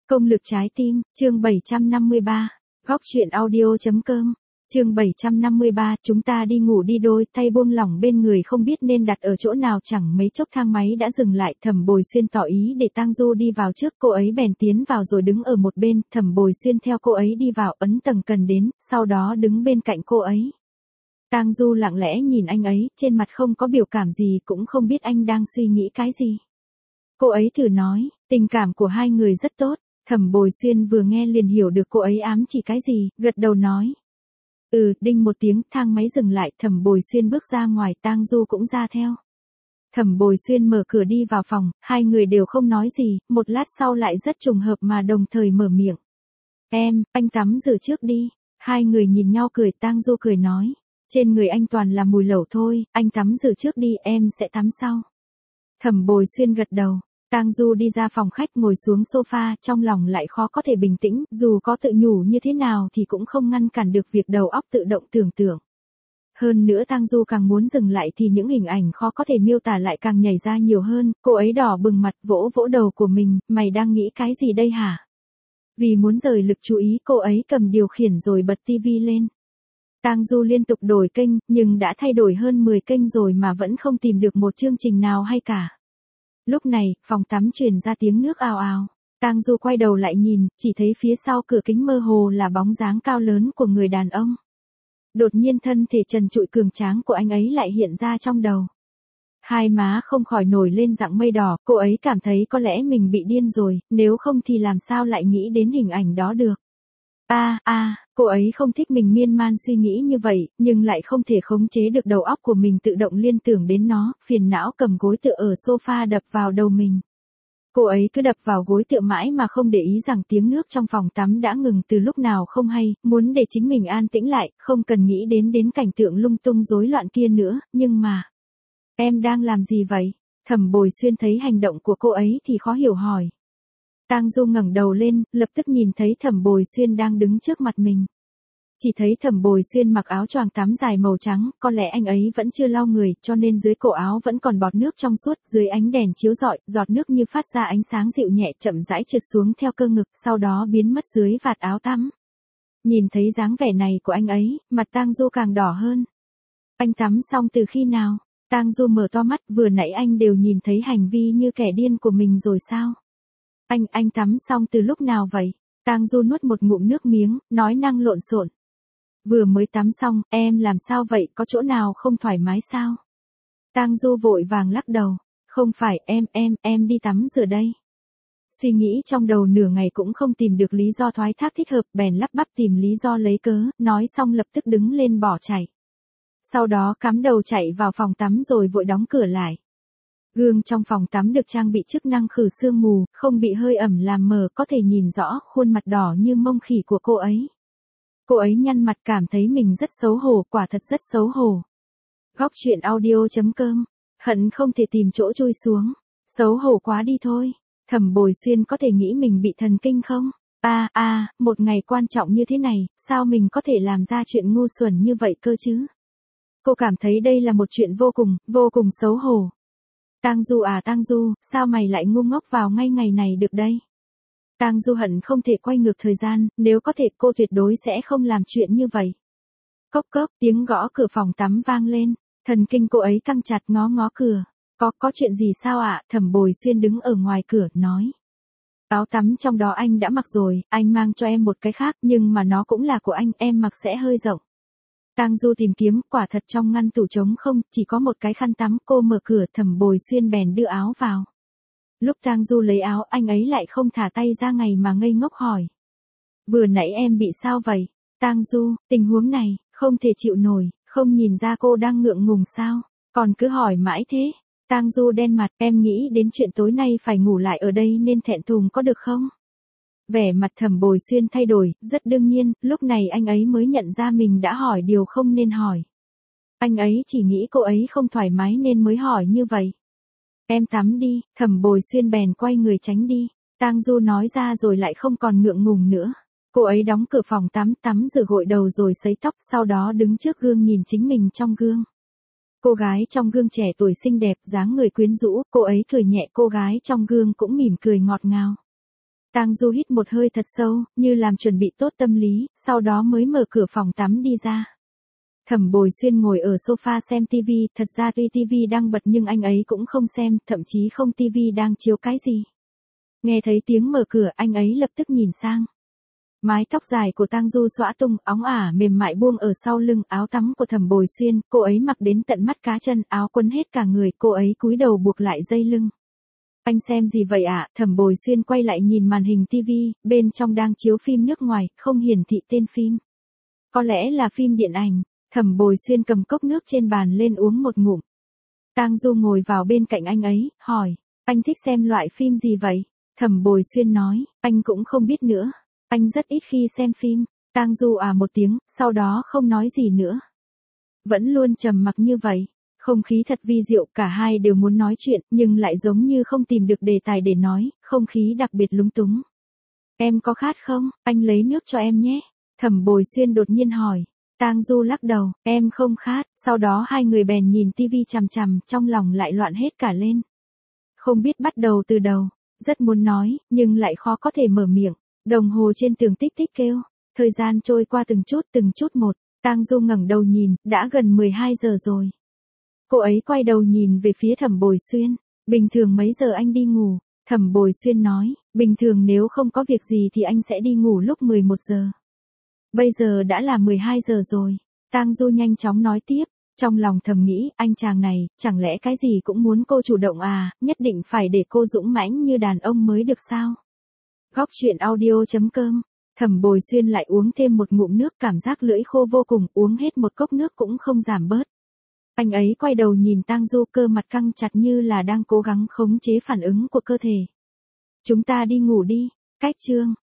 Công lực trái tim, chương 753. Góc truyện audio.com. Chương 753, chúng ta đi ngủ đi, đôi tay buông lỏng bên người không biết nên đặt ở chỗ nào, chẳng mấy chốc thang máy đã dừng lại. Thẩm Bồi Xuyên tỏ ý để Tang Du đi vào trước, cô ấy bèn tiến vào rồi đứng ở một bên. Thẩm Bồi Xuyên theo cô ấy đi vào, ấn tầng cần đến, sau đó đứng bên cạnh cô ấy. Tang Du lặng lẽ nhìn anh ấy, trên mặt không có biểu cảm gì, cũng không biết anh đang suy nghĩ cái gì. Cô ấy thử nói, tình cảm của hai người rất tốt. Thẩm Bồi Xuyên vừa nghe liền hiểu được cô ấy ám chỉ cái gì, gật đầu nói. Đinh một tiếng, thang máy dừng lại, Thẩm Bồi Xuyên bước ra ngoài, Tang Du cũng ra theo. Thẩm Bồi Xuyên mở cửa đi vào phòng, hai người đều không nói gì, một lát sau lại rất trùng hợp mà đồng thời mở miệng. Anh tắm rửa trước đi. Hai người nhìn nhau cười, Tang Du cười nói. Trên người anh toàn là mùi lẩu thôi, anh tắm rửa trước đi, em sẽ tắm sau. Thẩm Bồi Xuyên gật đầu. Tang Du đi ra phòng khách ngồi xuống sofa, trong lòng lại khó có thể bình tĩnh, dù có tự nhủ như thế nào thì cũng không ngăn cản được việc đầu óc tự động tưởng tượng. Hơn nữa Tang Du càng muốn dừng lại thì những hình ảnh khó có thể miêu tả lại càng nhảy ra nhiều hơn, cô ấy đỏ bừng mặt vỗ vỗ đầu của mình, mày đang nghĩ cái gì đây hả? Vì muốn rời lực chú ý, cô ấy cầm điều khiển rồi bật tivi lên. Tang Du liên tục đổi kênh, nhưng đã thay đổi hơn 10 kênh rồi mà vẫn không tìm được một chương trình nào hay cả. Lúc này, phòng tắm truyền ra tiếng nước ào ào. Tang Du quay đầu lại nhìn, chỉ thấy phía sau cửa kính mơ hồ là bóng dáng cao lớn của người đàn ông. Đột nhiên thân thể trần trụi cường tráng của anh ấy lại hiện ra trong đầu. Hai má không khỏi nổi lên dạng mây đỏ, cô ấy cảm thấy có lẽ mình bị điên rồi, nếu không thì làm sao lại nghĩ đến hình ảnh đó được. Cô ấy không thích mình miên man suy nghĩ như vậy, nhưng lại không thể khống chế được đầu óc của mình tự động liên tưởng đến nó, phiền não cầm gối tựa ở sofa đập vào đầu mình. Cô ấy cứ đập vào gối tựa mãi mà không để ý rằng tiếng nước trong phòng tắm đã ngừng từ lúc nào không hay, muốn để chính mình an tĩnh lại, không cần nghĩ đến cảnh tượng lung tung rối loạn kia nữa, nhưng mà... Em đang làm gì vậy? Thẩm Bồi Xuyên thấy hành động của cô ấy thì khó hiểu hỏi. Tang Du ngẩng đầu lên, lập tức nhìn thấy Thẩm Bồi Xuyên đang đứng trước mặt mình. Chỉ thấy Thẩm Bồi Xuyên mặc áo choàng tắm dài màu trắng, có lẽ anh ấy vẫn chưa lau người, cho nên dưới cổ áo vẫn còn bọt nước trong suốt, dưới ánh đèn chiếu rọi, giọt nước như phát ra ánh sáng dịu nhẹ chậm rãi trượt xuống theo cơ ngực, sau đó biến mất dưới vạt áo tắm. Nhìn thấy dáng vẻ này của anh ấy, mặt Tang Du càng đỏ hơn. Anh tắm xong từ khi nào? Tang Du mở to mắt, vừa nãy anh đều nhìn thấy hành vi như kẻ điên của mình rồi sao? Anh tắm xong từ lúc nào vậy? Tang Du nuốt một ngụm nước miếng, nói năng lộn xộn. Vừa mới tắm xong, em làm sao vậy, có chỗ nào không thoải mái sao? Tang Du vội vàng lắc đầu. Không phải, em đi tắm rửa đây. Suy nghĩ trong đầu nửa ngày cũng không tìm được lý do thoái thác thích hợp, bèn lắp bắp tìm lý do lấy cớ, nói xong lập tức đứng lên bỏ chạy. Sau đó cắm đầu chạy vào phòng tắm rồi vội đóng cửa lại. Gương trong phòng tắm được trang bị chức năng khử sương mù, không bị hơi ẩm làm mờ, có thể nhìn rõ khuôn mặt đỏ như mông khỉ của cô ấy. Cô ấy nhăn mặt cảm thấy mình rất xấu hổ, quả thật rất xấu hổ. Góc truyện audio.com. Hận không thể tìm chỗ chui xuống. Xấu hổ quá đi thôi. Thẩm Bồi Xuyên có thể nghĩ mình bị thần kinh không? Một ngày quan trọng như thế này, sao mình có thể làm ra chuyện ngu xuẩn như vậy cơ chứ? Cô cảm thấy đây là một chuyện vô cùng xấu hổ. Tang Du, sao mày lại ngu ngốc vào ngay ngày này được đây? Tang Du hận không thể quay ngược thời gian, nếu có thể cô tuyệt đối sẽ không làm chuyện như vậy. Cốc cốc, tiếng gõ cửa phòng tắm vang lên, thần kinh cô ấy căng chặt ngó cửa. Có chuyện gì sao ạ? Thẩm Bồi Xuyên đứng ở ngoài cửa, nói. Áo tắm trong đó anh đã mặc rồi, anh mang cho em một cái khác, nhưng mà nó cũng là của anh, em mặc sẽ hơi rộng. Tang Du tìm kiếm, quả thật trong ngăn tủ trống không, chỉ có một cái khăn tắm, cô mở cửa, Thẩm Bồi Xuyên bèn đưa áo vào. Lúc Tang Du lấy áo, anh ấy lại không thả tay ra ngày mà ngây ngốc hỏi. Vừa nãy em bị sao vậy? Tang Du, tình huống này, không thể chịu nổi, không nhìn ra cô đang ngượng ngùng sao? Còn cứ hỏi mãi thế. Tang Du đen mặt, em nghĩ đến chuyện tối nay phải ngủ lại ở đây nên thẹn thùng có được không? Vẻ mặt Thẩm Bồi Xuyên thay đổi, rất đương nhiên, lúc này anh ấy mới nhận ra mình đã hỏi điều không nên hỏi. Anh ấy chỉ nghĩ cô ấy không thoải mái nên mới hỏi như vậy. Em tắm đi, Thẩm Bồi Xuyên bèn quay người tránh đi. Tang Du nói ra rồi lại không còn ngượng ngùng nữa. Cô ấy đóng cửa phòng tắm rửa gội đầu rồi sấy tóc, sau đó đứng trước gương nhìn chính mình trong gương. Cô gái trong gương trẻ tuổi xinh đẹp, dáng người quyến rũ, cô ấy cười nhẹ, cô gái trong gương cũng mỉm cười ngọt ngào. Tang Du hít một hơi thật sâu, như làm chuẩn bị tốt tâm lý, sau đó mới mở cửa phòng tắm đi ra. Thẩm Bồi Xuyên ngồi ở sofa xem TV, thật ra tuy TV đang bật nhưng anh ấy cũng không xem, thậm chí không TV đang chiếu cái gì. Nghe thấy tiếng mở cửa, anh ấy lập tức nhìn sang. Mái tóc dài của Tang Du xõa tung, óng ả mềm mại buông ở sau lưng, áo tắm của Thẩm Bồi Xuyên, cô ấy mặc đến tận mắt cá chân, áo quấn hết cả người, cô ấy cúi đầu buộc lại dây lưng. Anh xem gì vậy ạ? Thẩm Bồi Xuyên quay lại nhìn màn hình TV, bên trong đang chiếu phim nước ngoài, không hiển thị tên phim. Có lẽ là phim điện ảnh. Thẩm Bồi Xuyên cầm cốc nước trên bàn lên uống một ngụm. Tang Du ngồi vào bên cạnh anh ấy, hỏi, anh thích xem loại phim gì vậy? Thẩm Bồi Xuyên nói, anh cũng không biết nữa. Anh rất ít khi xem phim. Tang Du một tiếng, sau đó không nói gì nữa. Vẫn luôn trầm mặc như vậy. Không khí thật vi diệu, cả hai đều muốn nói chuyện, nhưng lại giống như không tìm được đề tài để nói, không khí đặc biệt lúng túng. Em có khát không? Anh lấy nước cho em nhé. Thẩm Bồi Xuyên đột nhiên hỏi. Tang Du lắc đầu, em không khát, sau đó hai người bèn nhìn tivi chằm chằm, trong lòng lại loạn hết cả lên. Không biết bắt đầu từ đầu, rất muốn nói, nhưng lại khó có thể mở miệng. Đồng hồ trên tường tích tích kêu, thời gian trôi qua từng chút một. Tang Du ngẩng đầu nhìn, đã gần 12 giờ rồi. Cô ấy quay đầu nhìn về phía Thẩm Bồi Xuyên, bình thường mấy giờ anh đi ngủ? Thẩm Bồi Xuyên nói, bình thường nếu không có việc gì thì anh sẽ đi ngủ lúc 11 giờ. Bây giờ đã là 12 giờ rồi. Tang Du nhanh chóng nói tiếp, trong lòng thầm nghĩ, anh chàng này, chẳng lẽ cái gì cũng muốn cô chủ động nhất định phải để cô dũng mãnh như đàn ông mới được sao? Góc truyện audio.com. Thẩm Bồi Xuyên lại uống thêm một ngụm nước, cảm giác lưỡi khô vô cùng, uống hết một cốc nước cũng không giảm bớt. Anh ấy quay đầu nhìn Tang Du, cơ mặt căng chặt như là đang cố gắng khống chế phản ứng của cơ thể. Chúng ta đi ngủ đi. Cách chương